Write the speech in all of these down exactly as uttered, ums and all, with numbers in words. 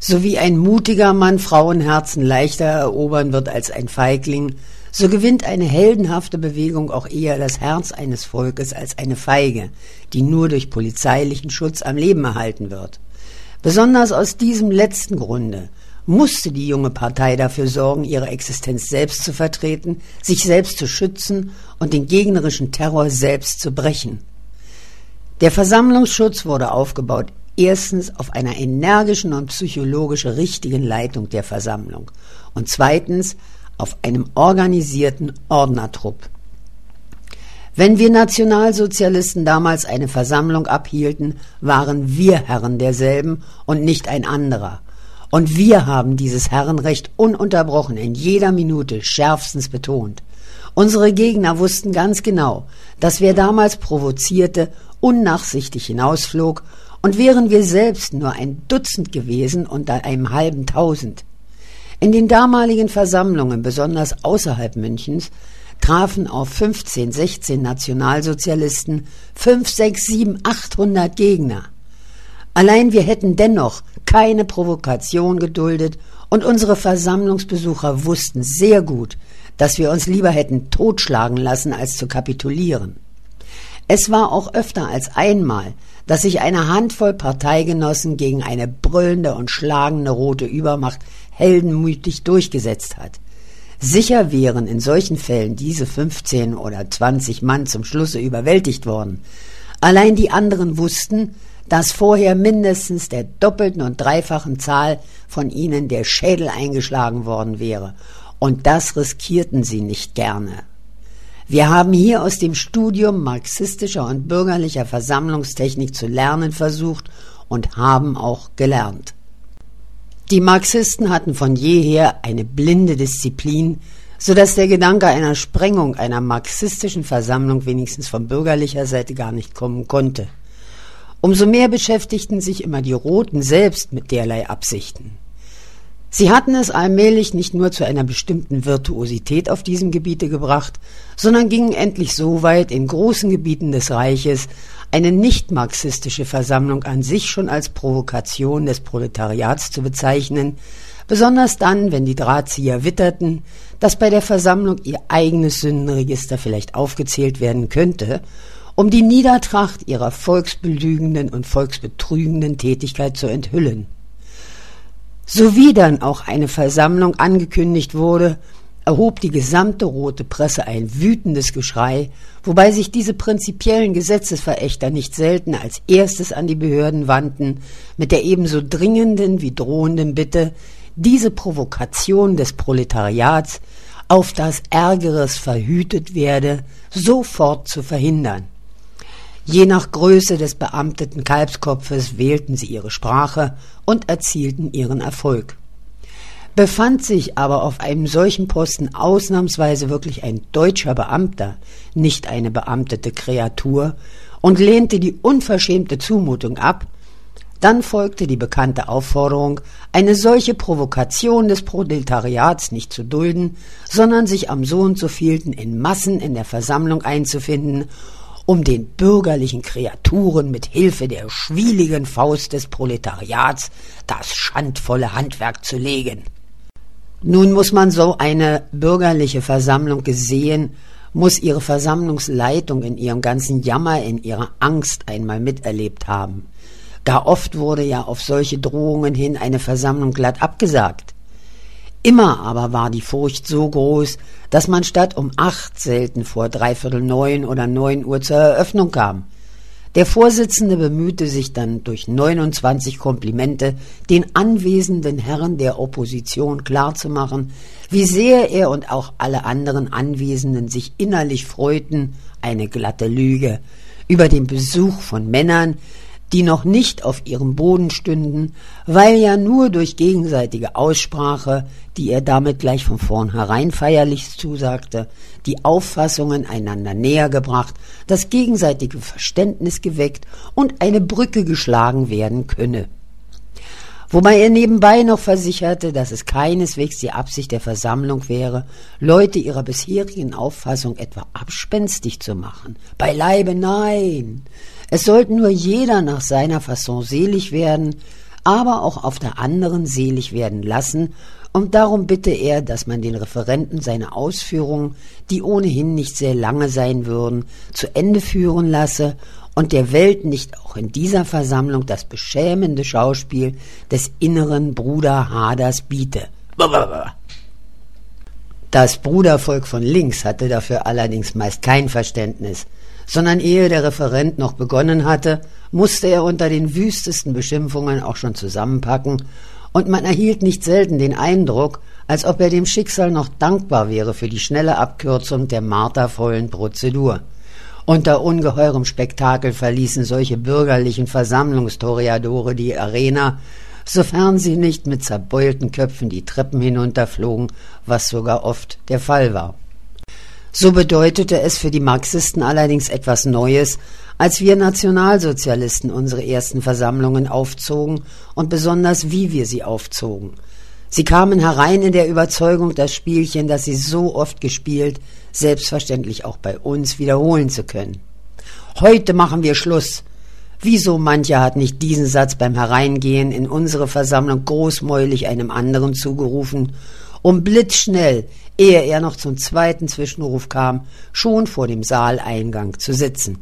So wie ein mutiger Mann Frauenherzen leichter erobern wird als ein Feigling, so gewinnt eine heldenhafte Bewegung auch eher das Herz eines Volkes als eine Feige, die nur durch polizeilichen Schutz am Leben erhalten wird. Besonders aus diesem letzten Grunde musste die junge Partei dafür sorgen, ihre Existenz selbst zu vertreten, sich selbst zu schützen und den gegnerischen Terror selbst zu brechen. Der Versammlungsschutz wurde aufgebaut, erstens auf einer energischen und psychologisch richtigen Leitung der Versammlung und zweitens auf einem organisierten Ordnertrupp. Wenn wir Nationalsozialisten damals eine Versammlung abhielten, waren wir Herren derselben und nicht ein anderer. Und wir haben dieses Herrenrecht ununterbrochen in jeder Minute schärfstens betont. Unsere Gegner wussten ganz genau, dass wer damals provozierte, unnachsichtig hinausflog, und wären wir selbst nur ein Dutzend gewesen unter einem halben Tausend. In den damaligen Versammlungen, besonders außerhalb Münchens, trafen auf fünfzehn, sechzehn Nationalsozialisten fünf, sechs, sieben, achthundert Gegner. Allein wir hätten dennoch keine Provokation geduldet und unsere Versammlungsbesucher wussten sehr gut, dass wir uns lieber hätten totschlagen lassen, als zu kapitulieren. Es war auch öfter als einmal, dass sich eine Handvoll Parteigenossen gegen eine brüllende und schlagende rote Übermacht heldenmütig durchgesetzt hat. Sicher wären in solchen Fällen diese fünfzehn oder zwanzig Mann zum Schlusse überwältigt worden. Allein die anderen wussten, dass vorher mindestens der doppelten und dreifachen Zahl von ihnen der Schädel eingeschlagen worden wäre, und das riskierten sie nicht gerne. Wir haben hier aus dem Studium marxistischer und bürgerlicher Versammlungstechnik zu lernen versucht und haben auch gelernt. Die Marxisten hatten von jeher eine blinde Disziplin, so dass der Gedanke einer Sprengung einer marxistischen Versammlung wenigstens von bürgerlicher Seite gar nicht kommen konnte. Umso mehr beschäftigten sich immer die Roten selbst mit derlei Absichten. Sie hatten es allmählich nicht nur zu einer bestimmten Virtuosität auf diesem Gebiete gebracht, sondern gingen endlich so weit, in großen Gebieten des Reiches eine nicht-marxistische Versammlung an sich schon als Provokation des Proletariats zu bezeichnen, besonders dann, wenn die Drahtzieher witterten, dass bei der Versammlung ihr eigenes Sündenregister vielleicht aufgezählt werden könnte, um die Niedertracht ihrer volksbelügenden und volksbetrügenden Tätigkeit zu enthüllen. Sowie dann auch eine Versammlung angekündigt wurde, erhob die gesamte rote Presse ein wütendes Geschrei, wobei sich diese prinzipiellen Gesetzesverächter nicht selten als erstes an die Behörden wandten, mit der ebenso dringenden wie drohenden Bitte, diese Provokation des Proletariats, auf das Ärgeres verhütet werde, sofort zu verhindern. Je nach Größe des beamteten Kalbskopfes wählten sie ihre Sprache und erzielten ihren Erfolg. Befand sich aber auf einem solchen Posten ausnahmsweise wirklich ein deutscher Beamter, nicht eine beamtete Kreatur, und lehnte die unverschämte Zumutung ab, dann folgte die bekannte Aufforderung, eine solche Provokation des Proletariats nicht zu dulden, sondern sich am so und so vielten in Massen in der Versammlung einzufinden, um den bürgerlichen Kreaturen mit Hilfe der schwieligen Faust des Proletariats das schandvolle Handwerk zu legen. Nun muss man so eine bürgerliche Versammlung gesehen, muss ihre Versammlungsleitung in ihrem ganzen Jammer, in ihrer Angst einmal miterlebt haben. Gar oft wurde ja auf solche Drohungen hin eine Versammlung glatt abgesagt. Immer aber war die Furcht so groß, dass man statt um acht selten vor dreiviertel neun oder neun Uhr zur Eröffnung kam. Der Vorsitzende bemühte sich dann durch neunundzwanzig Komplimente, den anwesenden Herren der Opposition klarzumachen, wie sehr er und auch alle anderen Anwesenden sich innerlich freuten, eine glatte Lüge, über den Besuch von Männern, die noch nicht auf ihrem Boden stünden, weil ja nur durch gegenseitige Aussprache, die er damit gleich von vornherein feierlich zusagte, die Auffassungen einander näher gebracht, das gegenseitige Verständnis geweckt und eine Brücke geschlagen werden könne. Wobei er nebenbei noch versicherte, dass es keineswegs die Absicht der Versammlung wäre, Leute ihrer bisherigen Auffassung etwa abspenstig zu machen. Beileibe nein! Es sollte nur jeder nach seiner Fasson selig werden, aber auch auf der anderen selig werden lassen, und darum bitte er, dass man den Referenten seine Ausführungen, die ohnehin nicht sehr lange sein würden, zu Ende führen lasse und der Welt nicht auch in dieser Versammlung das beschämende Schauspiel des inneren Bruderhaders biete. Das Brudervolk von links hatte dafür allerdings meist kein Verständnis, sondern ehe der Referent noch begonnen hatte, musste er unter den wüstesten Beschimpfungen auch schon zusammenpacken, und man erhielt nicht selten den Eindruck, als ob er dem Schicksal noch dankbar wäre für die schnelle Abkürzung der martervollen Prozedur. Unter ungeheurem Spektakel verließen solche bürgerlichen Versammlungstoreadore die Arena, sofern sie nicht mit zerbeulten Köpfen die Treppen hinunterflogen, was sogar oft der Fall war. So bedeutete es für die Marxisten allerdings etwas Neues, als wir Nationalsozialisten unsere ersten Versammlungen aufzogen und besonders wie wir sie aufzogen. Sie kamen herein in der Überzeugung, das Spielchen, das sie so oft gespielt, selbstverständlich auch bei uns wiederholen zu können. Heute machen wir Schluss. Wieso mancher hat nicht diesen Satz beim Hereingehen in unsere Versammlung großmäulig einem anderen zugerufen, um blitzschnell, ehe er noch zum zweiten Zwischenruf kam, schon vor dem Saaleingang zu sitzen.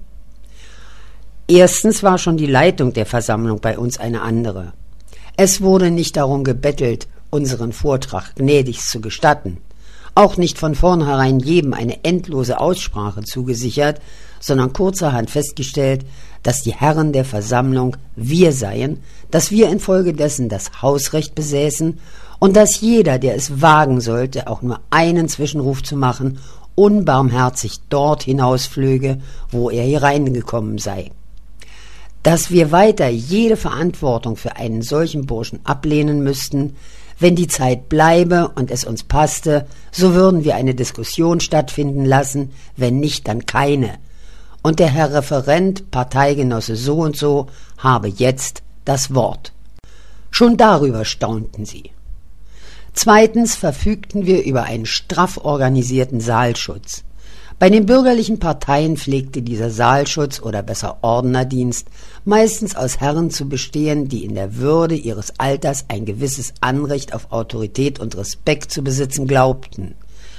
Erstens war schon die Leitung der Versammlung bei uns eine andere. Es wurde nicht darum gebettelt, unseren Vortrag gnädigst zu gestatten, auch nicht von vornherein jedem eine endlose Aussprache zugesichert, sondern kurzerhand festgestellt, dass die Herren der Versammlung wir seien, dass wir infolgedessen das Hausrecht besäßen und dass jeder, der es wagen sollte, auch nur einen Zwischenruf zu machen, unbarmherzig dort hinausflöge, wo er hereingekommen sei. Dass wir weiter jede Verantwortung für einen solchen Burschen ablehnen müssten, wenn die Zeit bleibe und es uns passte, so würden wir eine Diskussion stattfinden lassen, wenn nicht, dann keine. Und der Herr Referent, Parteigenosse so und so, habe jetzt das Wort. Schon darüber staunten sie. Zweitens verfügten wir über einen straff organisierten Saalschutz. Bei den bürgerlichen Parteien pflegte dieser Saalschutz oder besser Ordnerdienst meistens aus Herren zu bestehen, die in der Würde ihres Alters ein gewisses Anrecht auf Autorität und Respekt zu besitzen glaubten.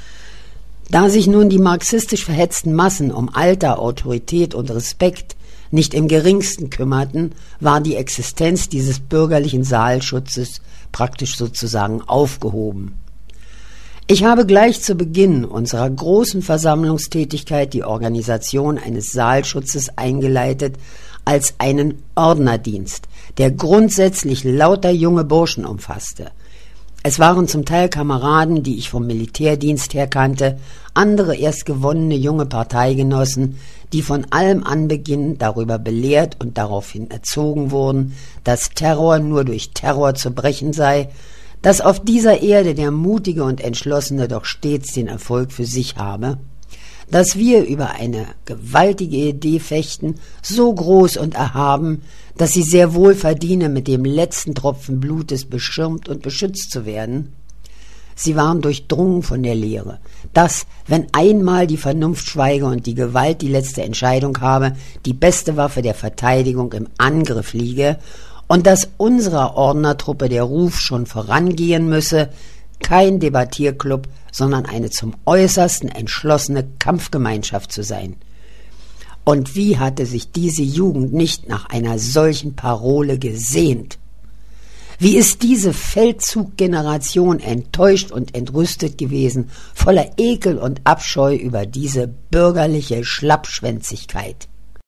Da sich nun die marxistisch verhetzten Massen um Alter, Autorität und Respekt nicht im geringsten kümmerten, war die Existenz dieses bürgerlichen Saalschutzes praktisch sozusagen aufgehoben. Ich habe gleich zu Beginn unserer großen Versammlungstätigkeit die Organisation eines Saalschutzes eingeleitet als einen Ordnerdienst, der grundsätzlich lauter junge Burschen umfasste. Es waren zum Teil Kameraden, die ich vom Militärdienst her kannte, andere erst gewonnene junge Parteigenossen, die von allem Anbeginn darüber belehrt und daraufhin erzogen wurden, dass Terror nur durch Terror zu brechen sei, dass auf dieser Erde der Mutige und Entschlossene doch stets den Erfolg für sich habe, dass wir über eine gewaltige Idee fechten, so groß und erhaben, dass sie sehr wohl verdiene, mit dem letzten Tropfen Blutes beschirmt und beschützt zu werden. Sie waren durchdrungen von der Lehre, dass, wenn einmal die Vernunft schweige und die Gewalt die letzte Entscheidung habe, die beste Waffe der Verteidigung im Angriff liege und dass unserer Ordnertruppe der Ruf schon vorangehen müsse, kein Debattierclub, sondern eine zum Äußersten entschlossene Kampfgemeinschaft zu sein. Und wie hatte sich diese Jugend nicht nach einer solchen Parole gesehnt? Wie ist diese Feldzuggeneration enttäuscht und entrüstet gewesen, voller Ekel und Abscheu über diese bürgerliche Schlappschwänzigkeit?